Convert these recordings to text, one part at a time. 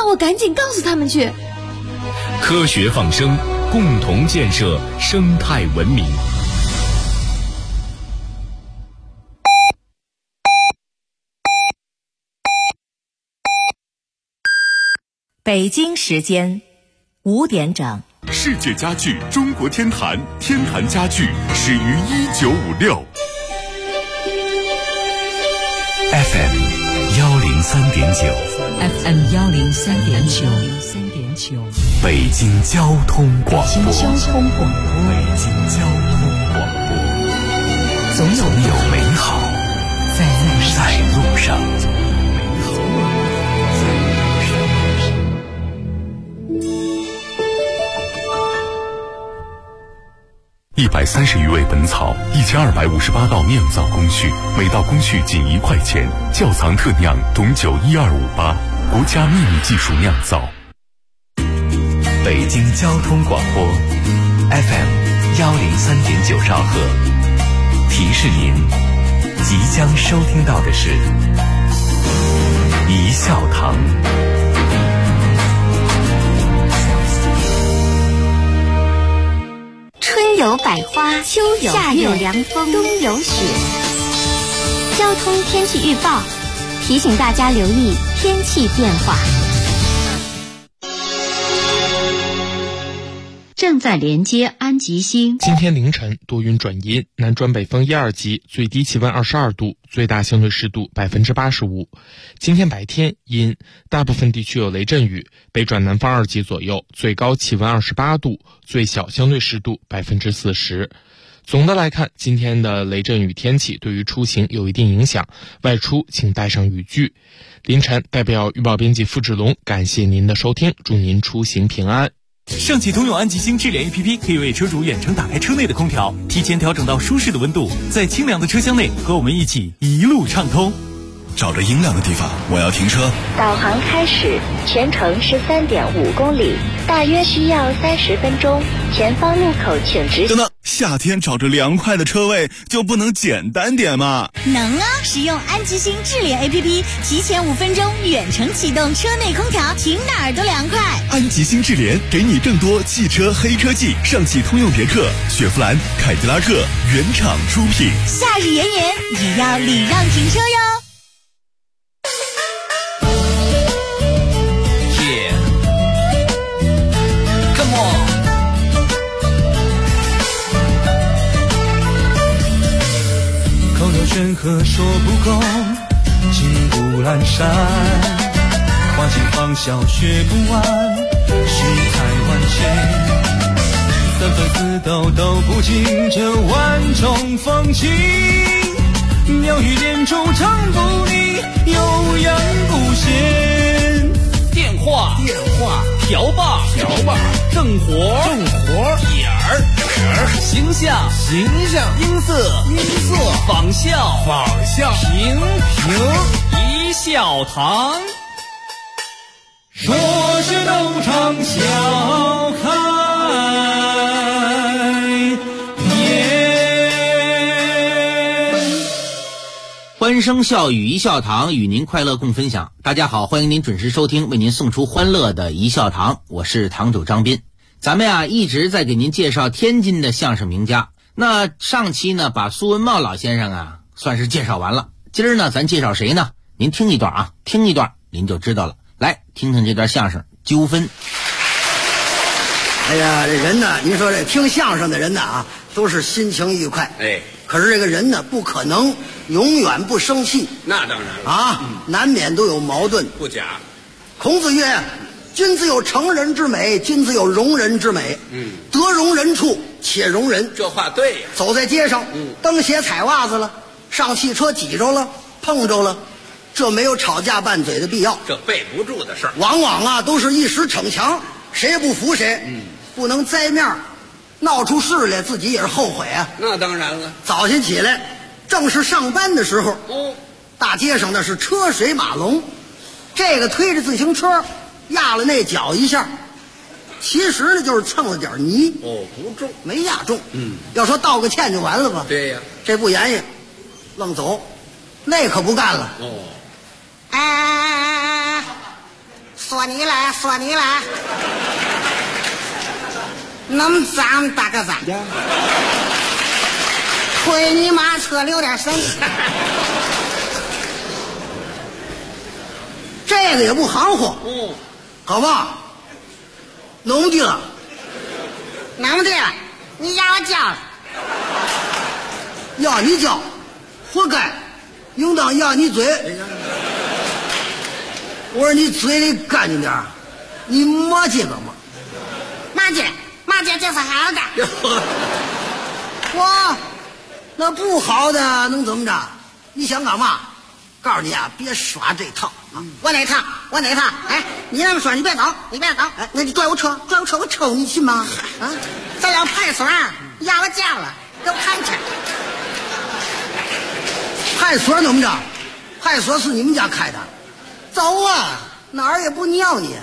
那我赶紧告诉他们去。 科学放生，共同建设生态文明。 北京时间5点整。 世界家具中国天坛，天坛家具始于1956。 FM 103.9 FM 103.9 北京交通广播。 北京交通广播，总有美好在路上。 130余味本草，1258道酿造工序，每道工序仅1块钱。窖藏特酿董酒12588，国家秘密技术酿造。 北京交通广播 FM 103.9兆赫，提示您即将收听到的是一笑堂。 春有百花，秋有夏有凉风，冬有雪。交通天气预报提醒大家留意天气变化。 正在连接安吉星。 今天凌晨多云转阴，南转北风1、2级，最低气温22度，最大相对湿度85%。今天白天阴，大部分地区有雷阵雨，北转南方2级左右，最高气温28度，最小相对湿度40%。总的来看，今天的雷阵雨天气对于出行有一定影响，外出请带上雨具。凌晨代表预报编辑付志龙感谢您的收听，祝您出行平安。 上汽通用安吉星智联 APP 可以为车主远程打开车内的空调，提前调整到舒适的温度，在清凉的车厢内和我们一起一路畅通。 找着阴凉的地方，我要停车。 导航开始，全程13.5公里，大约需要30分钟。前方路口请直行。 等等，夏天找着凉快的车位就不能简单点吗？ 能啊！使用安吉星智联 APP， 提前5分钟远程启动车内空调，停哪儿都凉快。 安吉星智联给你更多汽车黑科技，上汽通用别克、雪佛兰、凯迪拉克原厂出品。 夏日炎炎，也要礼让停车哟。 山河说不够，金不阑珊，花尽芳笑学不完，世态万千，三分四斗都不尽这万种风情，鸟语点中唱不腻，悠扬不闲。 电话调吧正活点儿形象音色仿效平一笑堂。 说是斗场笑开欢声笑语一笑堂，与您快乐共分享。大家好，欢迎您准时收听，为您送出欢乐的一笑堂，我是堂主张斌。咱们一直在给您介绍天津的相声名家。那上期呢，把苏文茂老先生算是介绍完了。今儿呢，咱介绍谁呢？您听一段您就知道了。来听听这段相声《纠纷》。 哎呀，这人呢，您说这听相声的人呢都是心情愉快。可是这个人呢，不可能永远不生气。 那当然了难免都有矛盾。 不假。 孔子曰：君子有成人之美，君子有容人之美。得容人处且容人。 这话对呀。 走在街上，蹬鞋踩袜子了，上汽车挤着了，碰着了，这没有吵架拌嘴的必要。 这备不住的事儿。 往往都是一时逞强，谁也不服谁。不能栽面，闹出事来，自己也是后悔啊。 那当然了。 早晨起来，正是上班的时候。大街上那是车水马龙，这个推着自行车压了那脚一下，其实呢就是蹭了点泥。 不重， 没压中。要说道个歉就完了吧。 对呀。 这不言语，愣走，那可不干了。 哎，算说你了，说你了，那么脏大个子，亏你妈车留点神。这个也不含糊，好吧？弄的了，弄的了，你压我叫了，压你叫，活该，应当压你嘴。我说你嘴里干净点，你骂这个嘛？骂这就是好的。我那不好的能怎么着？你想干嘛？告诉你啊，别耍这套啊！我哪套？哎，你那么说，你别走，哎，那你拽我车，我抽你信吗？啊！咱俩派出所压我叫了，给我看去。派出所怎么着？派出所是你们家开的，走啊，哪儿也不尿你。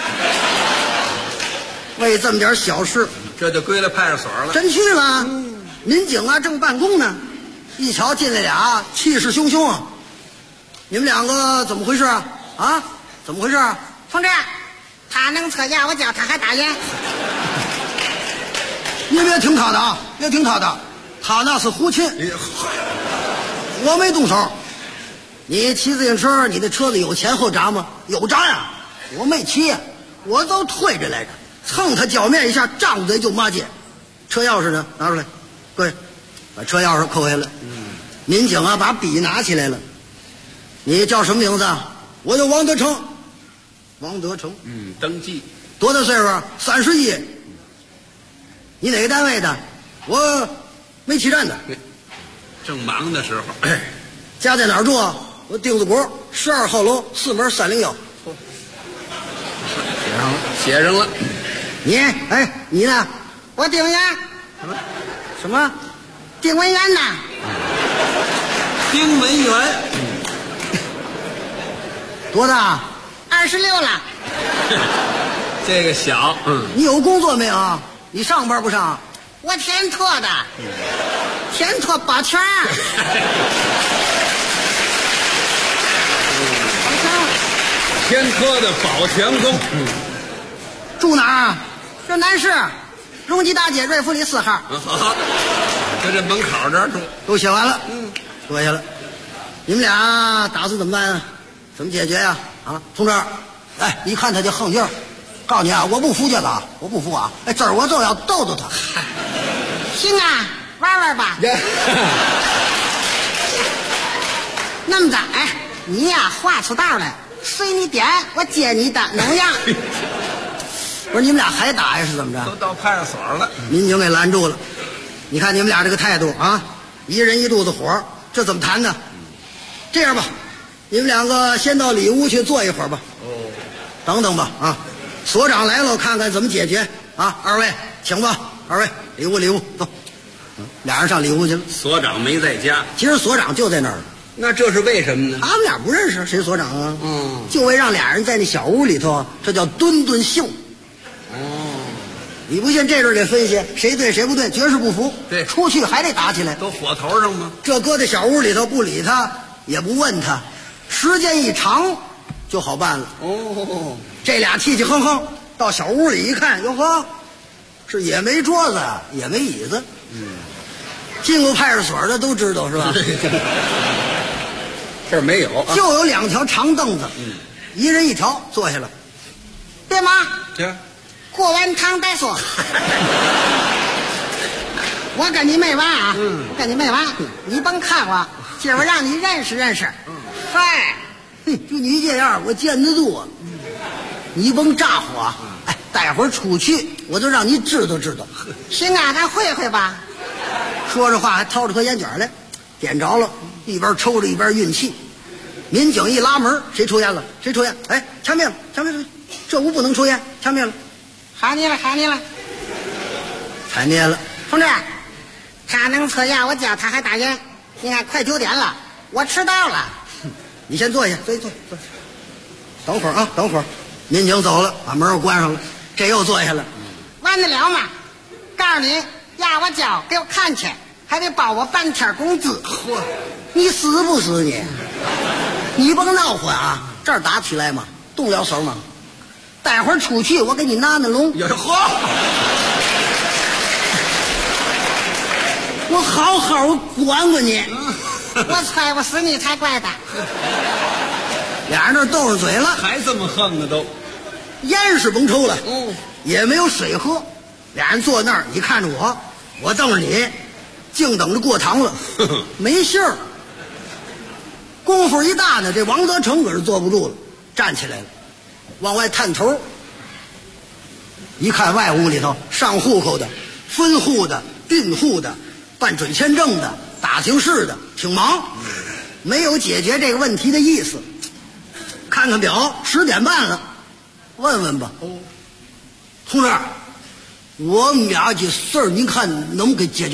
为这么点小事， 这就归了派出所了。 真去了，民警啊正办公呢，一瞧进来俩气势汹汹啊！你们两个怎么回事啊？啊，怎么回事啊？同志，他能车压我叫，他还打人。你别听他的啊，别听他的，他那是胡琴，我没动手。你骑自行车，你的车子有前后闸吗？有闸呀，我没骑，我都推着来着，蹭他脚面一下，张嘴就骂街。车钥匙呢？拿出来，各位，把车钥匙扣下来。民警啊，把笔拿起来了。你叫什么名字？我叫王德成。王德成， 登记。 多大岁数？31。你哪个单位的？我煤气站的。 正忙的时候。 家在哪儿住啊？我丁字国12号楼4门301。 写上了。 你呢？我丁文元。什么？丁文元呐？ 丁文元。 多大？26了。 这个小， 你有工作没有啊？你上班不上？我天托的，天托保全。 天科的保全工。 住哪儿？这南市荣吉大街瑞福里4号。 好，在这门口这儿住。 都写完了，坐下了。你们俩打算怎么办啊？怎么解决呀？啊，同志，哎，一看他就横劲儿。告诉你啊，我不服这个，我不服啊！哎，这儿我就要逗逗他。行啊，玩玩吧。那么着，哎，你呀画出道来，随你点，我接你的，能样？不是你们俩还打呀？是怎么着？ 都到派出所了。 民警给拦住了。你看你们俩这个态度啊，一人一肚子火，这怎么谈呢？这样吧。你们两个先到里屋去坐一会儿吧。等等吧啊，所长来了，看看怎么解决啊。二位请吧，二位里屋走。俩人上里屋去了。 所长没在家， 其实所长就在那儿。 那这是为什么呢？ 他们俩不认识，谁所长啊？就为让俩人在那小屋里头，这叫墩墩秀。你不信这阵给分析，谁对谁不对，绝世不服。 对， 出去还得打起来。 都火头上吗？ 这搁在小屋里头，不理他，也不问他。时间一长就好办了。这俩气气哼哼到小屋里一看，哟呵，是也没桌子也没椅子。进过派出所的都知道是吧？ 这儿没有， 就有2条长凳子，一人一条，坐下了。别忙， 这过完汤再说。我跟你没完啊！我跟你没完，你甭看我，今儿让你认识认识。嗨，就你这样，我见得住啊！你甭咋呼啊！哎，待会儿出去，我就让你知道知道。行啊，咱会会吧。说着话还掏出颗烟卷来，点着了，一边抽着一边运气。民警一拉门，谁抽烟了？谁抽烟？哎，掐灭了，掐灭了！这屋不能抽烟，掐灭了。喊你了，喊你了，踩灭了。同志，他能测压我叫他还打人。你看快9点了，我迟到了。你先坐下，坐。等会儿啊，等会儿。民警走了，把门又关上了，这又坐下了。完得了吗？告诉你，压我脚给我看去，还得包我半天工资。嚯，你死不死你？你甭闹混啊！这儿打起来吗？动了手吗？ 待会儿出去我给你拿龙。 嚯！ 我好好管管你。 我猜我死你才怪的。 俩人那斗上嘴了， 还这么横呢都。 烟是甭抽了，也没有水喝。俩人坐那儿，你看着我瞪着你，净等着过堂了，没信儿。功夫一大呢，这王德成可是坐不住了，站起来了，往外探头。一看外屋里头上户口的、分户的、并户的、办准签证的、打听事的，挺忙，没有解决这个问题的意思。看看表，10点半了，问问吧。同志，我们俩这事儿您看能给解决？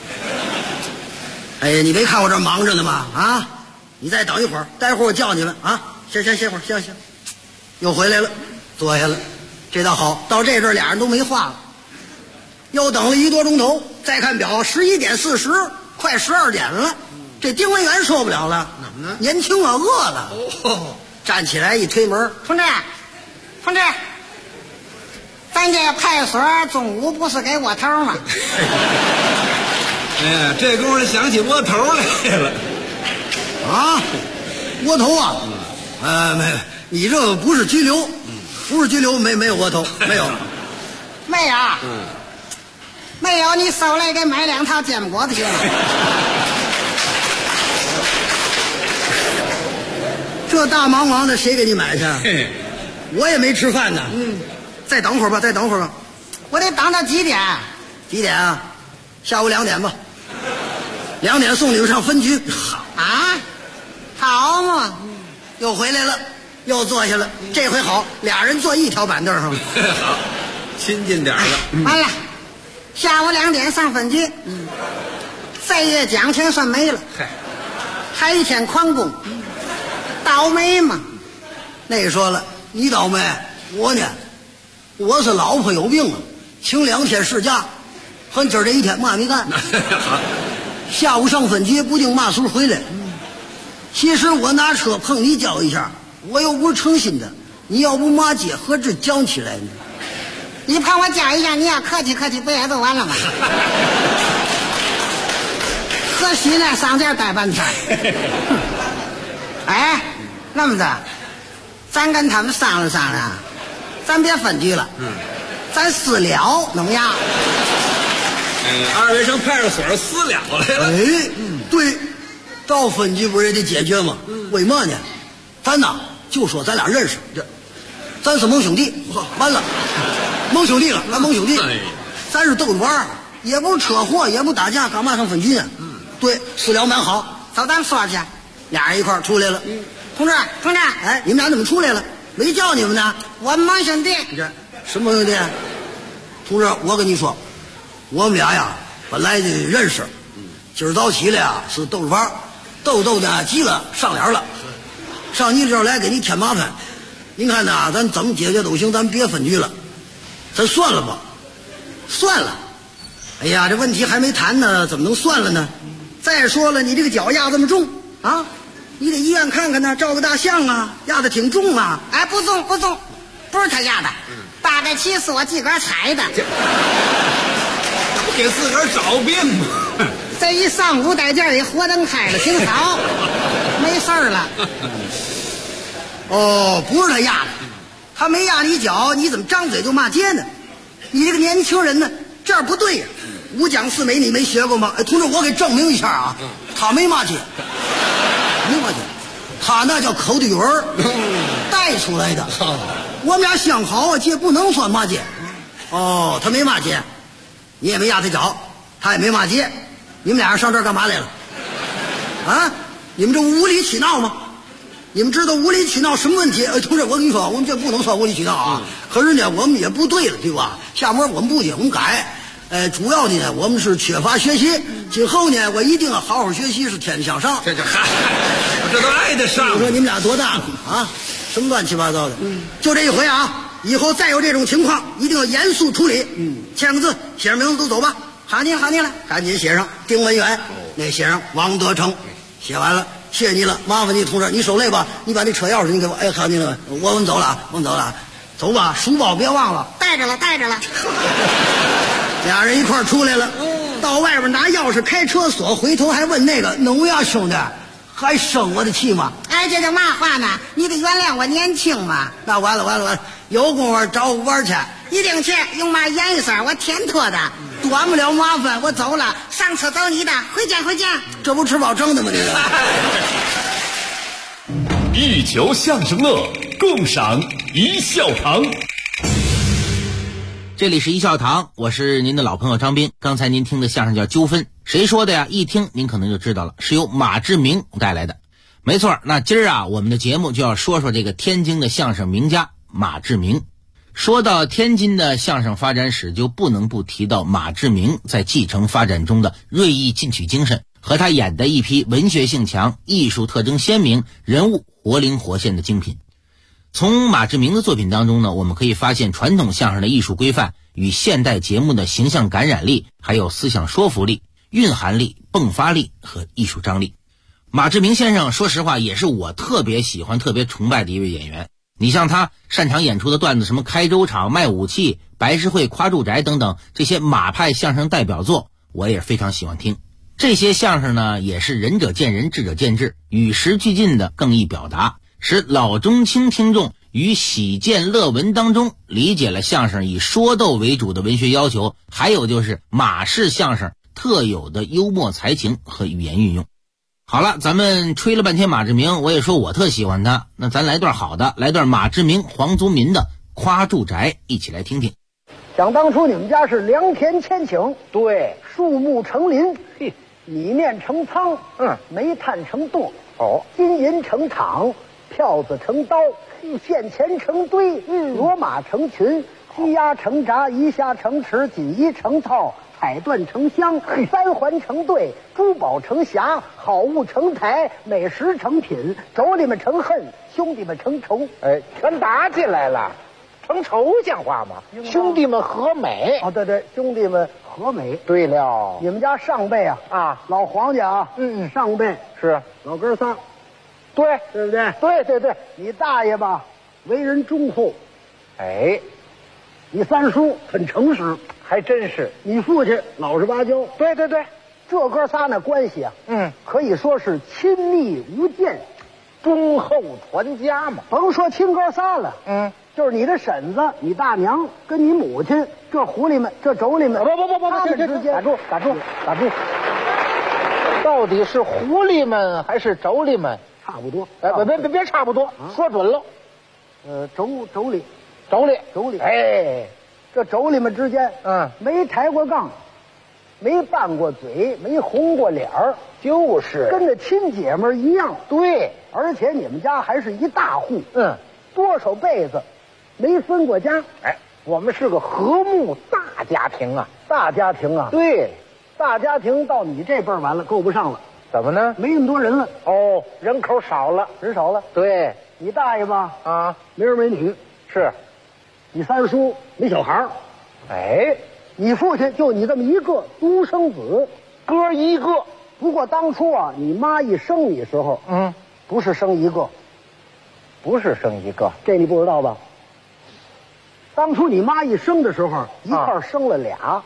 哎呀，你没看我这忙着呢吗？啊，你再等一会儿，待会儿我叫你们啊。行，歇会儿，行。又回来了，坐下了。这倒好，到这阵俩人都没话了。又等了1多钟头，再看表，11点40，快12点了。这丁文元受不了了，怎么呢？年轻啊，饿了。站起来一推门， 同志，咱这派出所中午不是给窝头吗？ 哎呀，这功夫想起窝头来了。 啊，窝头啊？没，你这不是拘留，不是拘留，没有窝头，没有。 没有，你收来给买2套煎果子去了。 这大忙的谁给你买去？我也没吃饭呢。再等会儿吧。 我得等到几点？ 几点啊？下午2点吧。2点送你们上分局。 啊，好嘛。 又回来了，又坐下了。这回好，俩人坐一条板凳上了。 好，亲近点了。 完了，下午2点上分局。这月奖全算没了。还一天旷工。倒霉嘛。 那个说了，你倒霉，我呢，我是老婆有病了，请2天事假，和今儿这一天嘛没干。下午上分局不定嘛时候回来。其实我拿车碰你叫一下，我又不是诚心的，你要不骂街何止讲起来呢？ 你碰我叫一下，你要客气不也就完了吗？可惜呢，上这儿待半天。哎，那么着，咱跟他们商量商量，咱别分局了，咱私了能呀？ 二位上派出所私了来了。 哎，对，到分局不是也得解决吗？为嘛呢？咱呐就说咱俩认识，咱是盟兄弟，完了，盟兄弟了，咱盟兄弟，咱是斗着玩，也不是车祸，也不打架，干嘛上分局呢？对，私了蛮好， 走，咱们说去。 俩人一块儿出来了。 同志， 哎，你们俩怎么出来了？没叫你们呢。 我们盟兄弟。 什么盟兄弟？同志，我跟你说，我们俩呀本来就认识，今儿早起来呀是斗着玩，斗呢急了上脸了，上你这儿来给你添麻烦。您看呐，咱怎么解决都行，咱别分局了，咱算了吧。算了。哎呀，这问题还没谈呢，怎么能算了呢？再说了，你这个脚压这么重啊，你得医院看看呢，照个大相啊，压得挺重啊。 哎，不重，不是他压的，大概其是我自个儿踩的。 不给自个儿找病吗？ 这一上午在这儿，火灯开了，挺好，没事儿了。 哦，不是他压的，他没压你脚，你怎么张嘴就骂街呢？你这个年轻人呢，这样不对呀。五讲四美你没学过吗？哎，同志，我给证明一下啊，他没骂街，没骂街，他那叫口的语儿带出来的。我们俩相好啊，这不能算骂街。哦，他没骂街，你也没压他脚，他也没骂街，你们俩人上这儿干嘛来了？啊，你们这无理取闹吗？你们知道无理取闹什么问题？同志，我跟你说，我们这不能算无理取闹啊。可是呢，我们也不对了，对吧？下面我们不仅我们改。主要的呢，我们是缺乏学习。今后呢，我一定要好好学习，是天天向上。 这都挨得上。 我说你们俩多大了啊？什么乱七八糟的？就这一回啊！以后再有这种情况，一定要严肃处理。签个字，写上名字都走吧。 好你了， 赶紧写上丁文元，那写上王德成。写完了，谢谢你了，麻烦你同志，你受累吧。你把那车钥匙你给我。哎，好你了，我们走了啊， 走吧，书包别忘了。 带着了，带着了。 俩人一块儿出来了，到外边拿钥匙开车锁，回头还问那个能呀兄弟，还生我的气吗？ 哎，这叫嘛话呢？你得原谅我年轻嘛。 那完了，有功夫找我玩去。 一定去，用嘛演一声，我天托的， 短不了麻烦，我走了， 上车走你的，回见回见。 这不吃饱撑的吗？这个。 一球相声乐，共赏一笑堂。 这里是一笑堂，我是您的老朋友张斌。刚才您听的相声叫《纠纷》，谁说的呀？一听您可能就知道了，是由马志明带来的。没错，那今儿啊，我们的节目就要说说这个天津的相声名家马志明。说到天津的相声发展史，就不能不提到马志明在继承发展中的锐意进取精神，和他演的一批文学性强、艺术特征鲜明、人物活灵活现的精品。从马志明的作品当中呢，我们可以发现传统相声的艺术规范与现代节目的形象感染力，还有思想说服力、蕴含力、迸发力和艺术张力。马志明先生说实话也是我特别喜欢、特别崇拜的一位演员。你像他擅长演出的段子，什么开州场、卖武器、白事会、夸住宅等等，这些马派相声代表作我也非常喜欢听。这些相声呢，也是仁者见仁，智者见智，与时俱进的更易表达，使老中青听众于喜见乐闻当中理解了相声以说逗为主的文学要求，还有就是马式相声特有的幽默才情和语言运用。好了，咱们吹了半天马志明，我也说我特喜欢他，那咱来段好的，来段马志明、黄宗民的《夸住宅》，一起来听听。 想当初你们家是良田千顷，对，树木成林，米面成仓，煤炭成垛，金银成厂，票子成刀，现钱成堆，骡马成群，鸡鸭成闸，鱼虾成池，锦衣成套，彩缎成箱，三环成对，珠宝成匣，好物成台，美食成品，妯娌们成恨，兄弟们成仇， 全打起来了，成仇像话吗？兄弟们和美。 哦，对，兄弟们和美。 对了， 你们家上辈啊，老黄家啊，上辈是老哥仨， 对不对？ 对， 你大爷吧，为人忠厚，你三叔很诚实， 还真是。 你父亲老实巴交， 对， 这哥仨那关系啊，可以说是亲密无间， 忠厚传家嘛。 甭说亲哥仨了，就是你的婶子、你大娘跟你母亲，这狐狸们、这妯娌们， 不， 他们之间， 打住！到底是狐狸们还是妯娌们？ 差不多。 别差不多，说准了。 妯娌。这妯娌们之间，没抬过杠，没拌过嘴，没红过脸儿， 就是跟着亲姐们一样。 对， 而且你们家还是一大户，多少辈子没分过家。 我们是个和睦大家庭啊， 大家庭啊。 对， 大家庭到你这辈儿完了，够不上了。 怎么呢？ 没那么多人了。 哦，人口少了， 人少了。 对， 你大爷吧， 啊， 没儿没女， 是。 你三叔没小孩儿，你父亲就你这么一个独生子， 哥一个。 不过当初啊，你妈一生你时候，不是生一个，这你不知道吧？当初你妈一生的时候，一块儿生了俩，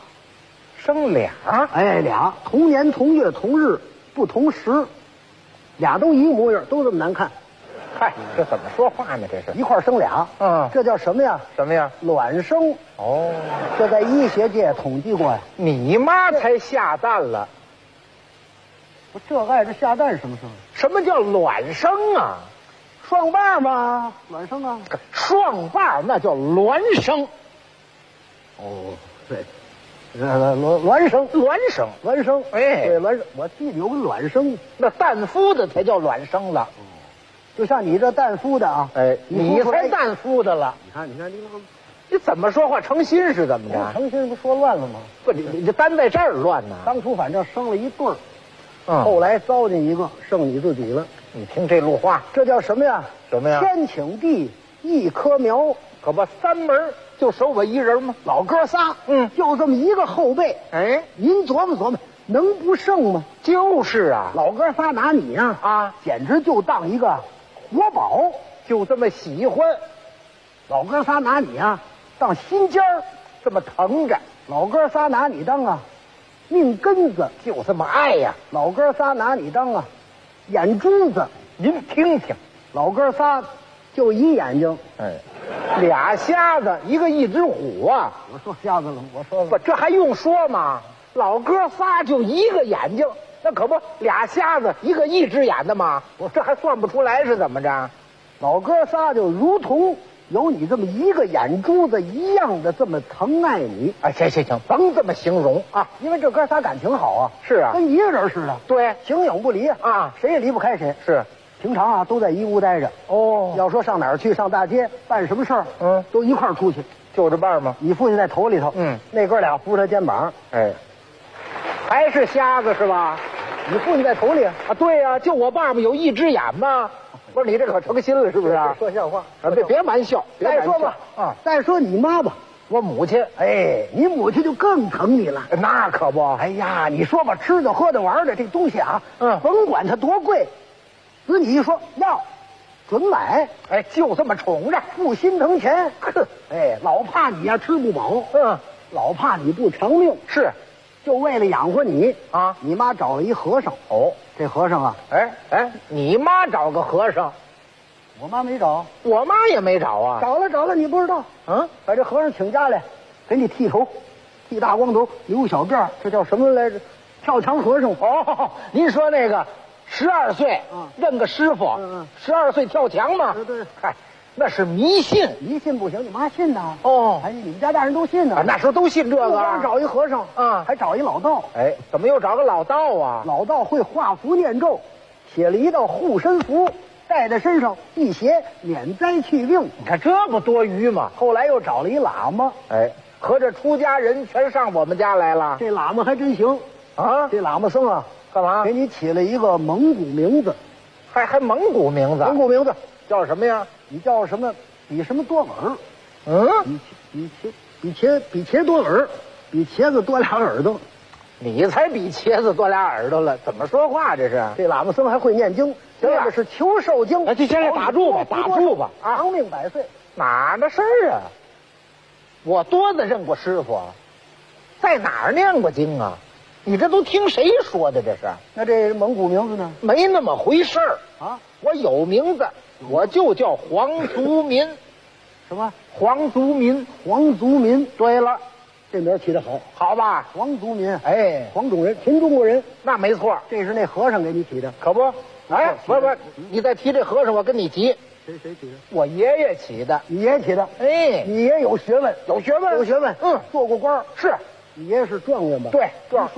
俩同年同月同日不同时，俩都一个模样，都这么难看。 嗨，这怎么说话呢？这是一块生俩，这叫什么呀？卵生。 哦， 这在医学界统计过呀。 你妈才下蛋了， 不，这碍着下蛋什么事儿？ 什么叫卵生啊？ 双瓣嘛，卵生啊。 双瓣那叫孪生。 哦，对，孪生。 对， 孪生。我记得有个卵生， 那蛋孵的才叫卵生了。 就像你这蛋孵的啊， 你才蛋孵的了。 你看， 你怎么说话成心是怎么着？ 成心不说乱了吗？ 不，你这单在这儿乱呢。 当初反正生了一对儿，后来糟践一个，剩你自己了。 你听这路话， 这叫什么呀？天请地，一棵苗， 可不三门就守我一人吗？ 老哥仨，就这么一个后辈，您琢磨琢磨，能不剩吗？ 就是啊， 老哥仨拿你呀，简直就当一个活宝， 就这么喜欢。 老哥仨拿你啊当心尖儿，这么疼着；老哥仨拿你当啊命根子，就这么爱呀；老哥仨拿你当啊眼珠子，您听听，老哥仨就一眼睛，俩瞎子，一个一只虎啊！我说瞎子了，我说不，这还用说吗？老哥仨就一个眼睛，那可不，俩瞎子，一个一只眼的吗？我这还算不出来是怎么着？老哥仨就如同有你这么一个眼珠子一样的这么疼爱你。哎，行，甭这么形容啊，因为这哥仨感情好啊。是啊，跟一个人似的。对，形影不离啊，谁也离不开谁。是。平常啊，都在一屋待着。哦，要说上哪儿去，上大街办什么事儿，都一块儿出去，就着伴嘛。你父亲在头里头，那哥俩扶着他肩膀，还是瞎子是吧？你父亲在头里啊？对呀，就我爸爸有一只眼嘛。不是你这可成心了是不是？说笑话啊！别玩笑。再说吧啊，再说你妈吧，我母亲，你母亲就更疼你了。那可不。哎呀，你说吧，吃的喝的玩的这东西啊，甭管它多贵。子你一说要，准买，就这么宠着，不心疼钱，哼，老怕你呀吃不饱，老怕你不长命，是，就为了养活你啊，你妈找了一和尚，这和尚啊，你妈找个和尚，我妈没找，我妈也没找啊，找了，你不知道，把这和尚请家来，给你剃头，剃大光头，留小辫，这叫什么来着？跳墙和尚。哦，您说那个。12岁，认个师傅，12岁跳墙嘛？对，嗨，那是迷信，迷信不行，你妈信呐？哦，你们家大人都信呐？那时候都信这个。刚找一和尚啊，还找一老道。怎么又找个老道啊？老道会画符念咒，写了一道护身符，带在身上辟邪免灾去病。你看这不多余吗？后来又找了一喇嘛，合着出家人全上我们家来了。这喇嘛还真行啊！这喇嘛僧啊。干嘛？给你起了一个蒙古名字，还蒙古名字？蒙古名字叫什么呀？你叫什么？比什么多耳？比茄多耳，比茄子多俩耳朵。你才比茄子多俩耳朵了，怎么说话这是？这喇嘛僧还会念经，这个是求寿经。这先打住吧，长命百岁，哪的事儿啊？我多的认过师傅啊，在哪儿念过经啊？你这都听谁说的？这是？那这蒙古名字呢？没那么回事儿啊！我有名字，我就叫黄族民。什么？黄族民？黄族民。对了，这名起得好，好吧？黄族民，黄种人，群中国人，那没错。这是那和尚给你起的，可不？不，你再提这和尚，我跟你急。谁起的？我爷爷起的。你爷爷起的？你爷爷有学问，有学问，做过官是。你爷爷是状元吧？对，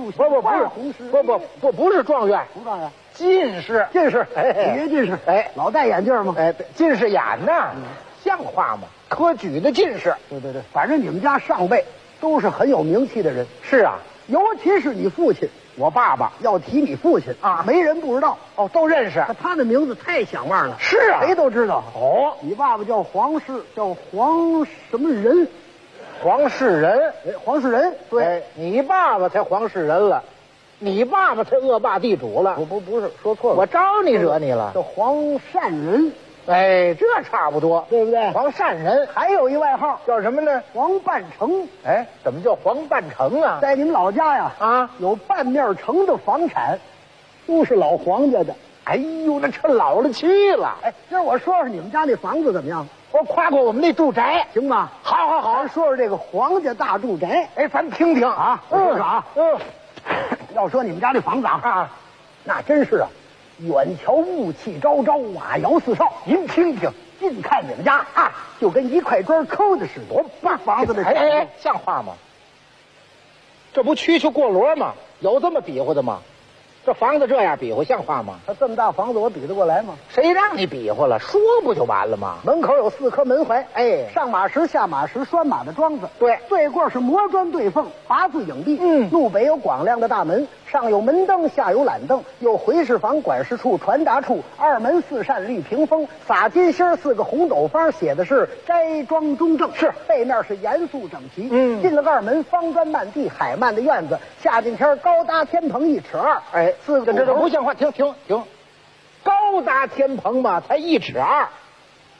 不是状元，不状元，进士，你爷进士，老戴眼镜吗？近视眼呢，像话吗？科举的进士，对，反正你们家上辈都是很有名气的人。是啊，尤其是你父亲，我爸爸要提你父亲啊，没人不知道哦，都认识。他的名字太响亮了，是啊，谁都知道。哦，你爸爸叫黄氏，叫黄什么人？黄世仁，黄世仁，对，你爸爸才黄世仁了，你爸爸才恶霸地主了。不是，说错了，我招你惹你了？叫黄善人，这差不多，对不对？黄善人还有一外号叫什么呢？黄半城。怎么叫黄半城啊？在你们老家呀，有半面城的房产，都是老黄家的。哎呦，那趁老了去了。今儿我说说你们家那房子怎么样？我夸夸我们那住宅，行吗？好，说说这个皇家大住宅。咱听听啊。我说说啊，要说你们家这房子啊，那真是啊，远瞧雾气昭昭，瓦窑四少。您听听，近看你们家啊，就跟一块砖抠的似的，多棒！房子的像话吗？这不蛐蛐过箩吗？有这么比划的吗？这房子这样比划像话吗？他这么大房子，我比得过来吗？谁让你比划了？说不就完了吗？门口有4颗门槐，上马石、下马石拴马的桩子，对，对过是磨砖对缝，8字影壁。路北有广亮的大门，上有门灯，下有懒凳，有回事房、管事处、传达处，2门4扇绿屏风，撒金星4个红斗方，写的是斋庄中正。是，背面是严肃整齐。进了2门，方砖漫地，海漫的院子，下进天高搭天棚1尺2。4个这不像话！停！高搭天棚嘛，才1尺2，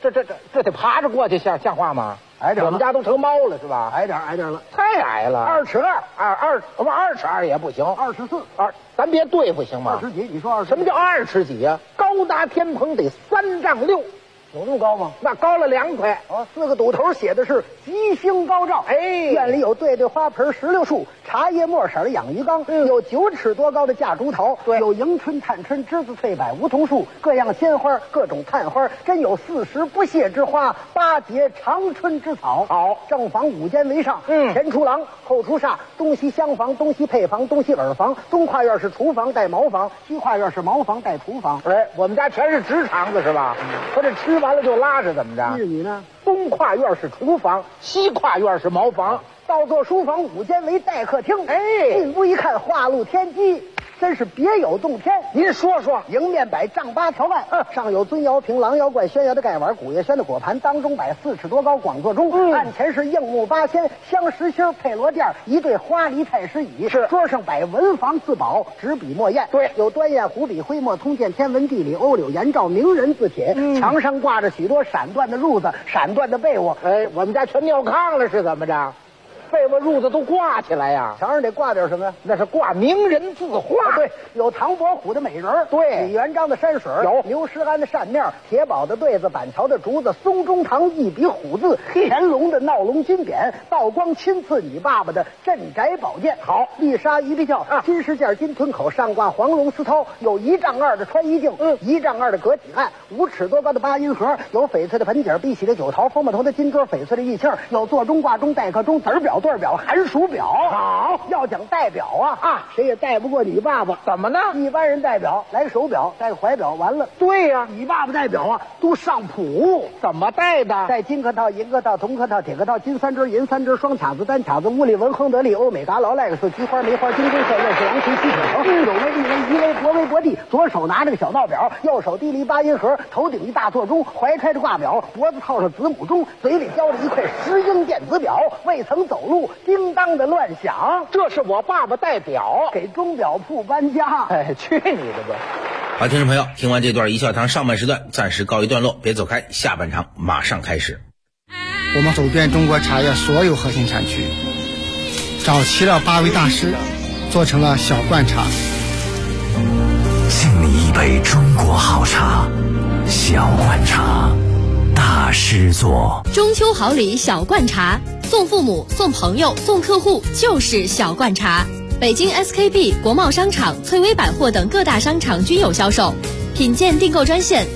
这得爬着过去，像话吗？ 矮点， 我们家都成猫了是吧？ 矮点了， 太矮了。 2尺2， 不2尺2也不行 ，24， 咱别对付行吗？ 20几？你说20？ 什么叫2尺几呀？高达天棚得3丈6。 有那么高吗？ 那高了2块。 4个堵头写的是吉星高照。院里有对花盆16树，茶叶墨色的养鱼缸，有9尺多高的架竹桃，有迎春、探春、栀子、翠柏、梧桐树，各样鲜花，各种探花，真有40不谢之花，8节长春之草。好，正房5间为上，前出廊，后出煞，东西厢房，东西配房，东西耳房，东跨院是厨房带茅房，西跨院是茅房带厨房。 我们家全是直肠子是吧？可这吃完了就拉着怎么着？ 是你呢？ 东跨院是厨房，西跨院是茅房， 倒座书房5间为待客厅。进屋一看，画露天机，真是别有洞天。 您说说， 迎面摆丈8条案，上有尊窑瓶、狼窑罐、宣窑的盖碗、古月轩的果盘，当中摆4尺多高广座钟，案前是硬木8仙、镶石心配罗垫，一对花梨太师椅，是桌上摆文房四宝，纸笔墨砚，对，有端砚、湖笔、徽墨、通鉴、天文、地理、欧柳、颜照、名人字帖，墙上挂着许多闪缎的褥子、闪缎的被窝。 我们家全尿炕了是怎么着？被窝褥子都挂起来呀， 墙上得挂点什么呀？ 那是挂名人字画。 对，有唐伯虎的美人， 对， 李元璋的山水，有刘诗安的扇面，铁宝的对子，板桥的竹子，松中堂一笔虎字，乾隆的闹龙金匾，道光亲赐你爸爸的镇宅宝剑。好，丽莎鱼皮鞘，金石件，金臀口，上挂黄龙丝绦，有1丈2的穿衣镜，1丈2的隔体案，5尺多高的8音盒，有翡翠的盆景，碧玺的酒桃，蜂蜜头的金桌，翡翠的玉磬，有座钟、挂钟、待客钟、子儿表、对儿表、寒暑表。好，要讲代表谁也带不过你爸爸。 怎么呢？ 一般人代表来个手表，带个怀表，完了。 对呀， 你爸爸代表都上谱。 怎么带的？ 带金客套、银客套、铜客套、铁客套，金3针、银3针，双卡子、单卡子，乌利文、亨德利、欧美嘎劳、赖克斯、菊花、梅花、金龟色、又是狼群、西铁城，有为、利为、宜为、博为、博地。左手拿着个小闹表，右手提了一8音盒，头顶一大座钟，怀揣着挂表，脖子套上子母钟，嘴里叼着一块10英电子表，未曾走路，叮当的乱响。 这是我爸爸代表， 给钟表铺搬家。 去你的吧！ 好，听众朋友，听完这段一笑堂上半时段暂时告一段落，别走开，下半场马上开始。 我们走遍中国茶叶所有核心产区，找齐了8位大师，做成了小罐茶。 敬你一杯中国好茶，小罐茶，大师做。 中秋好礼小罐茶，送父母、送朋友、送客户就是小罐茶。北京 SKP、国贸商场、翠微百货等各大商场均有销售。品鉴订购专线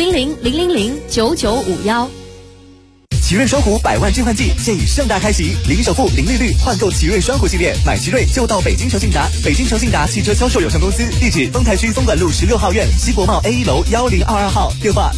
400-000-9951。 奇瑞双虎100万置换季现已盛大开启，零首付、零利率换购奇瑞双虎系列，买奇瑞就到北京诚信达。北京诚信达汽车销售有限公司，地址丰台区丰管路16号院西国贸 A1 楼1022号，电话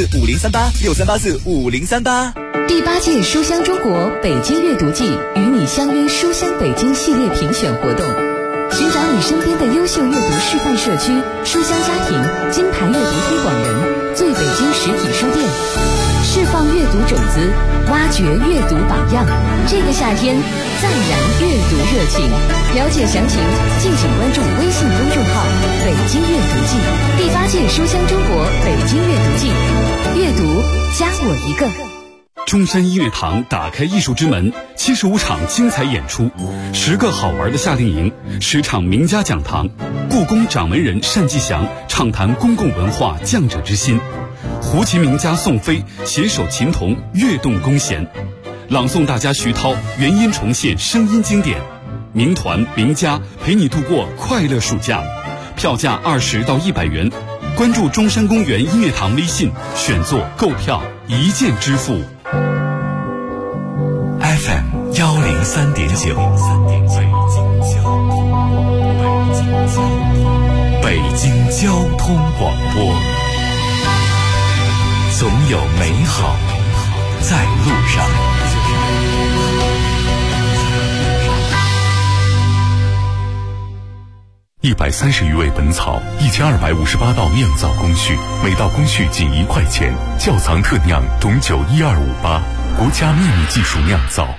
63845038，63845038。 第8届书香中国北京阅读季与你相约书香北京系列评选活动，寻找你身边的优秀阅读示范社区、书香家庭、金牌阅读推广人、最北京实体书店，释放阅读种子，挖掘阅读榜样。这个夏天再燃阅读热情。了解详情，敬请关注微信公众号“北京阅读季”。第8届书香中国北京阅读季，阅读加我一个。 中山音乐堂打开艺术之门，75场精彩演出，10个好玩的夏令营，10场名家讲堂，故宫掌门人单霁翔畅谈公共文化匠者之心，胡琴名家宋飞携手琴童跃动弓弦，朗诵大家徐涛原音重现声音经典，名团名家陪你度过快乐暑假，票价20到100元。关注中山公园音乐堂微信，选座购票一键支付。 FM 103.9，北京交通广播，总有美好在路上。 130余味本草，1258道酿造工序，每道工序仅1块钱。窖藏特酿董酒12588，国家秘密技术酿造。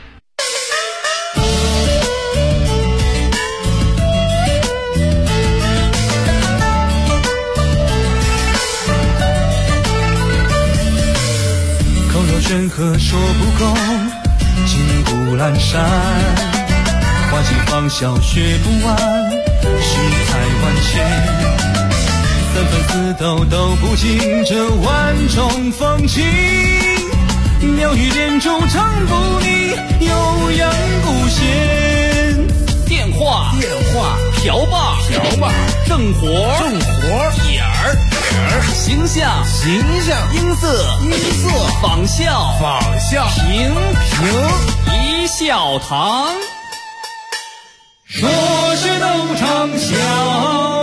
深河说不够，金谷阑珊，花季芳笑学不完，世态万千，三分四斗都不尽这万种风情，妙语连珠唱不腻，悠扬不闲。 电话瓢把正活眼儿形象音色仿效平一笑堂， 说是斗场笑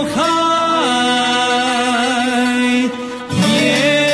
开颜。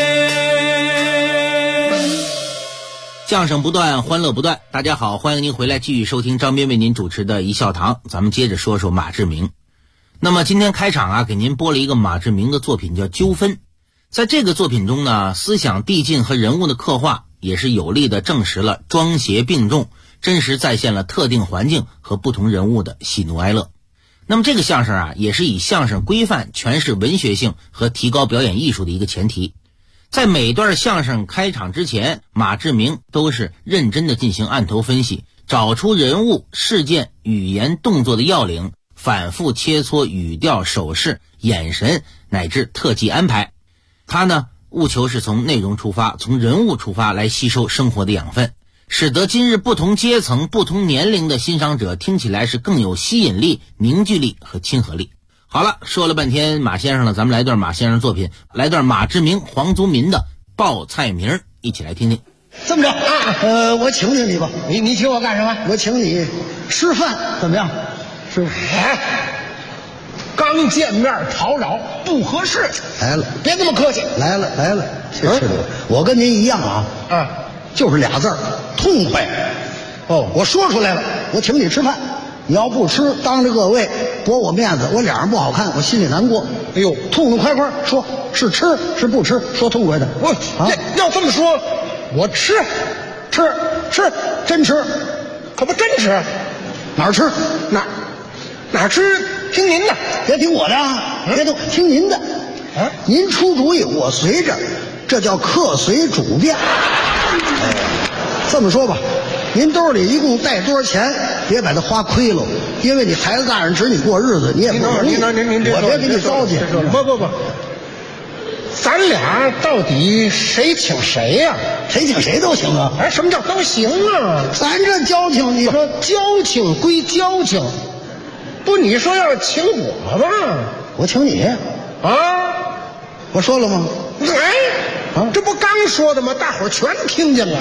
相声不断，欢乐不断。大家好，欢迎您回来继续收听张斌为您主持的一笑堂。咱们接着说说马志明。那么今天开场给您播了一个马志明的作品叫《纠纷》。在这个作品中呢，思想递进和人物的刻画也是有力的证实了庄谐并重，真实再现了特定环境和不同人物的喜怒哀乐。那么这个相声也是以相声规范诠释文学性和提高表演艺术的一个前提。在每段相声开场之前，马志明都是认真的进行案头分析，找出人物、事件、语言、动作的要领，反复切磋语调、手势、眼神乃至特技安排。他呢，务求是从内容出发，从人物出发来吸收生活的养分，使得今日不同阶层、不同年龄的欣赏者听起来是更有吸引力、凝聚力和亲和力。好了，说了半天马先生了，咱们来段马先生作品，来段马志明、黄宗民的《报菜名》，一起来听听。 这么着我请你吧。你请我干什么？我请你吃饭，怎么样？是。刚见面吵扰不合适。来了，别这么客气。来了，这是我跟您一样就是俩字儿，痛快。我说出来了，我请你吃饭，你要不吃，当着各位驳我面子，我脸上不好看，我心里难过。哎呦，痛痛快快说，是吃是不吃，说痛快的。要这么说，我吃，真吃，可不真吃。哪儿吃？哪儿吃？听您的，别听我的，别听您的。您出主意，我随着，这叫客随主便。这么说吧，您兜里一共带多少钱，别把它花亏了，因为你孩子大人指你过日子，你也不容易。我别给你糟践。不，咱俩到底谁请谁呀？谁请谁都行啊。什么叫都行啊？咱这交情，你说交情归交情，不，你说要是请我吧，我请你我说了吗？这不刚说的吗？大伙儿全听见了。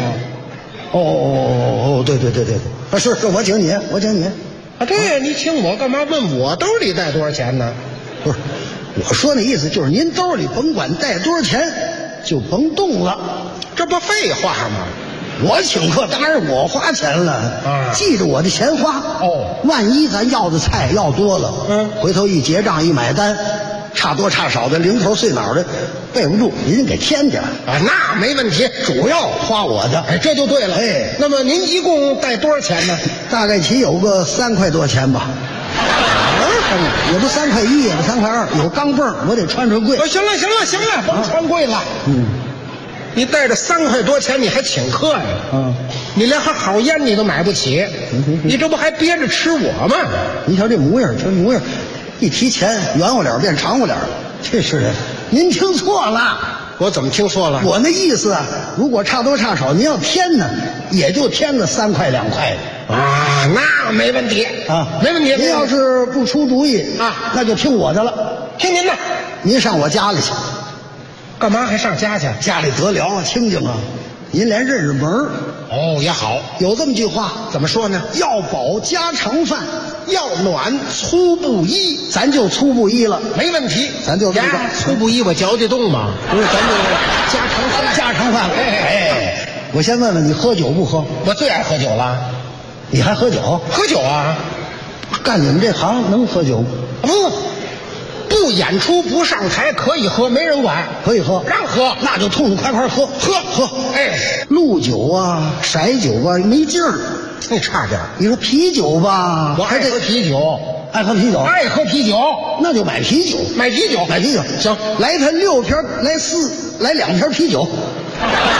对，是我请你。对呀，你请我干嘛？问我兜里带多少钱呢？不是，我说那意思就是您兜里甭管带多少钱，就甭动了。这不废话吗？我请客当然我花钱了，记着我的钱花。万一咱要的菜要多了，回头一结账一买单，差多差少的零头碎脑的背不住，您给添点那没问题，主要花我的。这就对了。那么您一共带多少钱呢？大概起有个3块多钱吧。也不3块1，也不3块2，有钢镚我得穿贵。行了，甭穿贵了。你带着3块多钱，你还请客呀？你连盒好烟你都买不起，你这不还憋着吃我吗？你瞧这模样，一提钱，圆乎脸变长乎脸，这是人。您听错了。我怎么听错了？我那意思如果差多差少，您要添呢，也就添个3块2块的那没问题没问题。您要是不出主意那就听我的了。听您的。您上我家里去。干嘛还上家去？家里得了清静您连认识门也好。有这么句话，怎么说呢？要饱家常饭，要暖粗布衣。咱就粗布衣了，没问题。咱就这个粗布衣，我嚼得动吗？不是，咱就家常饭了。我先问问你，喝酒不喝？我最爱喝酒了。你还喝酒？喝酒干你们这行能喝酒？不演出不上台可以喝，没人管。可以喝，让喝，那就痛痛快快喝。鹿酒色酒没劲儿，那差点。你说啤酒吧，我爱喝啤酒。爱喝啤酒，那就买啤酒。买啤酒，行，来它6瓶，来2瓶啤酒。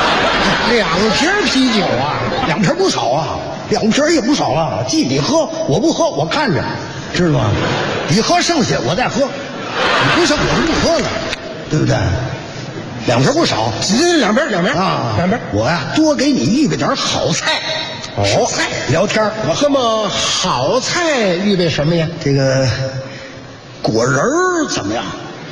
2瓶啤酒啊 ，2瓶不少啊，2瓶也不少啊。既你喝，我不喝，我看着，知道吗？你喝剩下我再喝，你不剩我就不喝了，对不对？2瓶不少 ，2瓶啊 ，2瓶。 我呀，多给你预备点好菜。 哦， 菜聊天那么好菜预备什么呀？ 这个果仁儿怎么样？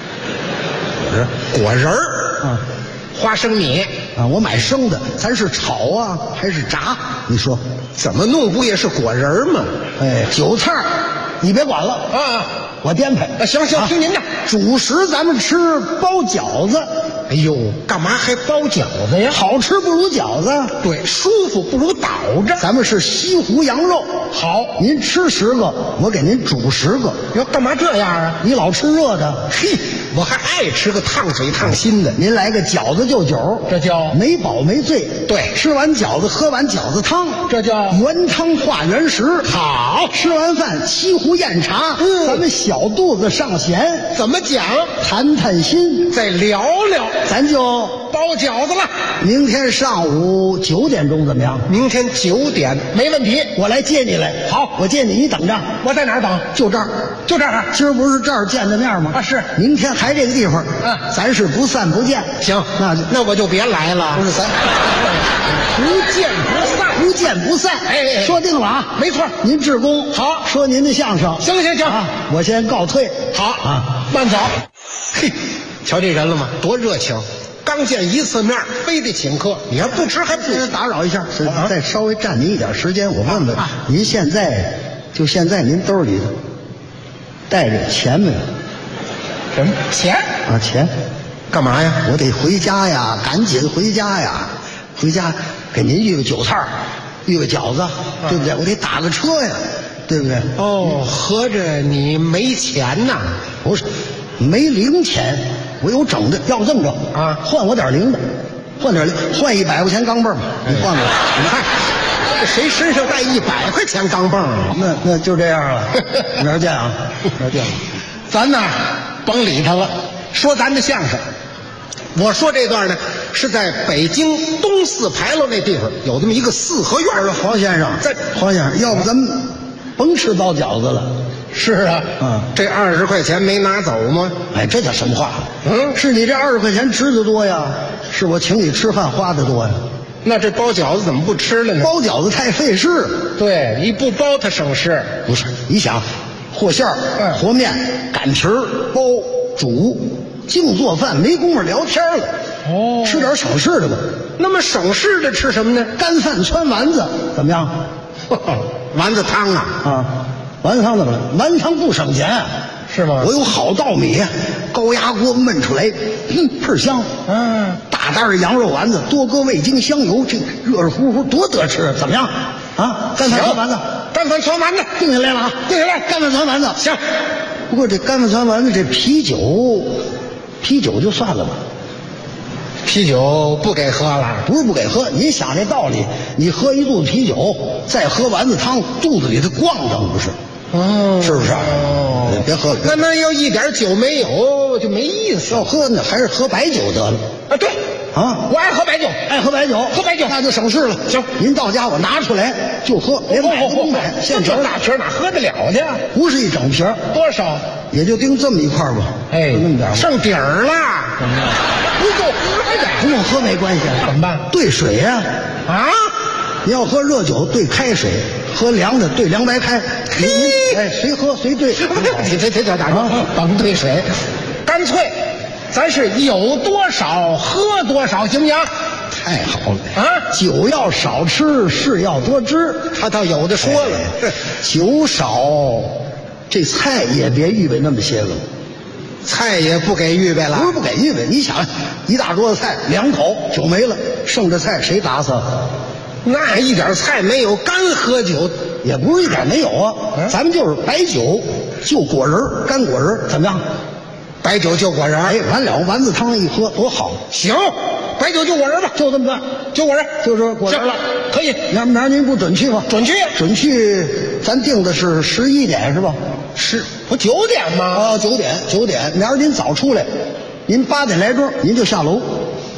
果仁儿啊，花生米啊，我买生的，咱是炒啊还是炸？你说怎么弄不也是果仁儿吗？ 哎，韭菜你别管了啊， 我颠沛。 行，听您的。 主食咱们吃包饺子。 哎呦，干嘛还包饺子呀？ 好吃不如饺子， 对，舒服不如倒着。 咱们是西湖羊肉， 好， 您吃10个，我给您煮10个。 要干嘛这样啊？ 你老吃热的， 嘿，我还爱吃个烫水烫心的。 您来个饺子就酒， 这叫没饱没醉。 对， 吃完饺子喝完饺子汤， 这叫原汤化原食。 好， 吃完饭西湖宴茶，咱们小肚子上弦。 怎么讲？ 谈谈心， 再聊聊。 咱就包饺子了。 明天上午9点钟怎么样？ 明天9点没问题， 我来接你来。 好， 我接你，你等着。 我在哪儿等？ 就这儿， 就这儿。 今儿不是这儿见的面吗？ 啊，是。 明天还这个地方，咱是不散不见。 行，那我就别来了。 不是咱不见不散， 不见不散。 哎， 说定了啊， 没错。 您志工好， 说您的相声。 行， 我先告退。 好啊， 慢走。嘿，瞧这人了吗？多热情。刚见1次面，非得请客，你要不吃还不打扰一下，再稍微占您一点时间，我问问，您现在您兜里带着钱没有？ 什么钱啊？钱干嘛呀？ 我得回家呀，赶紧回家呀，回家给您预备韭菜，预备饺子，对不对？我得打个车呀，对不对？ 哦，合着你没钱呐？ 不是，没零钱。我有整的，要不这么着啊， 换我点零的，换100块钱钢镚吧，你换我。 你看，谁身上带100块钱钢镚啊？ 那就这样了。明儿见啊，明儿见。 咱呢，甭理他了，说咱的相声。我说这段呢，是在北京东四牌楼那地方有这么一个4合院。 黄先生，黄先生，要不咱们甭吃包饺子了。 是啊，这20块钱没拿走吗？ 哎，这叫什么话？是你这20块钱吃的多呀，是我请你吃饭花的多呀。 那这包饺子怎么不吃了呢？ 包饺子太费事。 对，你不包它省事。 不是，你想和馅儿、和面、擀皮儿、包、煮，净做饭，没工夫聊天了。 哦， 吃点省事的吧。 那么省事的吃什么呢？ 干饭汆丸子怎么样？ 丸子汤啊啊！丸子汤怎么了？丸子汤不省钱， 是吗？ 我有好稻米，高压锅焖出来，倍儿香。大袋羊肉丸子，多搁味精香油，这热热乎乎，多得吃。怎么样？啊，干饭汆丸子， 干饭汆丸子， 定下来了啊！ 定下来， 干饭汆丸子行。 不过这干饭汆丸子这啤酒就算了吧。 啤酒不给喝了？ 不是不给喝，您想这道理，你喝一肚子啤酒，再喝丸子汤，肚子里头咣当不是？是不是？别喝了。 那要一点酒没有就没意思。 要喝呢，还是喝白酒得了。 啊，对啊， 我爱喝白酒， 喝白酒，那就省事了。 行， 您到家我拿出来就喝，连买不买，现成大瓶哪喝得了去？ 不是一整瓶， 多少？ 也就盯这么一块吧。 哎， 就那么点， 剩底儿了。不够喝的， 不用喝没关系， 怎么办？ 兑水呀！ 啊， 你要喝热酒兑开水，喝凉的兑凉白开。哎，谁喝谁兑。 这打甭兑水，干脆咱是有多少喝多少，行不行？ 太好了啊！ 酒要少吃，事要多知。 他倒有的说了， 酒少，这菜也别预备那么些了。 菜也不给预备了？ 不是不给预备，你想一大桌子菜2口，酒没了，剩着菜谁打扫？ 那一点菜没有，干喝酒也不是一点没有啊。咱们就是白酒就果仁，干果仁怎么样？ 白酒就果仁， 哎，完了丸子汤一喝多好。 行，白酒就果仁吧， 就这么办， 就果仁， 就是果仁了， 可以。 明儿您不准去吗？ 准去， 准去。咱定的是11点是吧？ 不9点吗？ 啊，9点。明儿您早出来，您8点来钟您就下楼。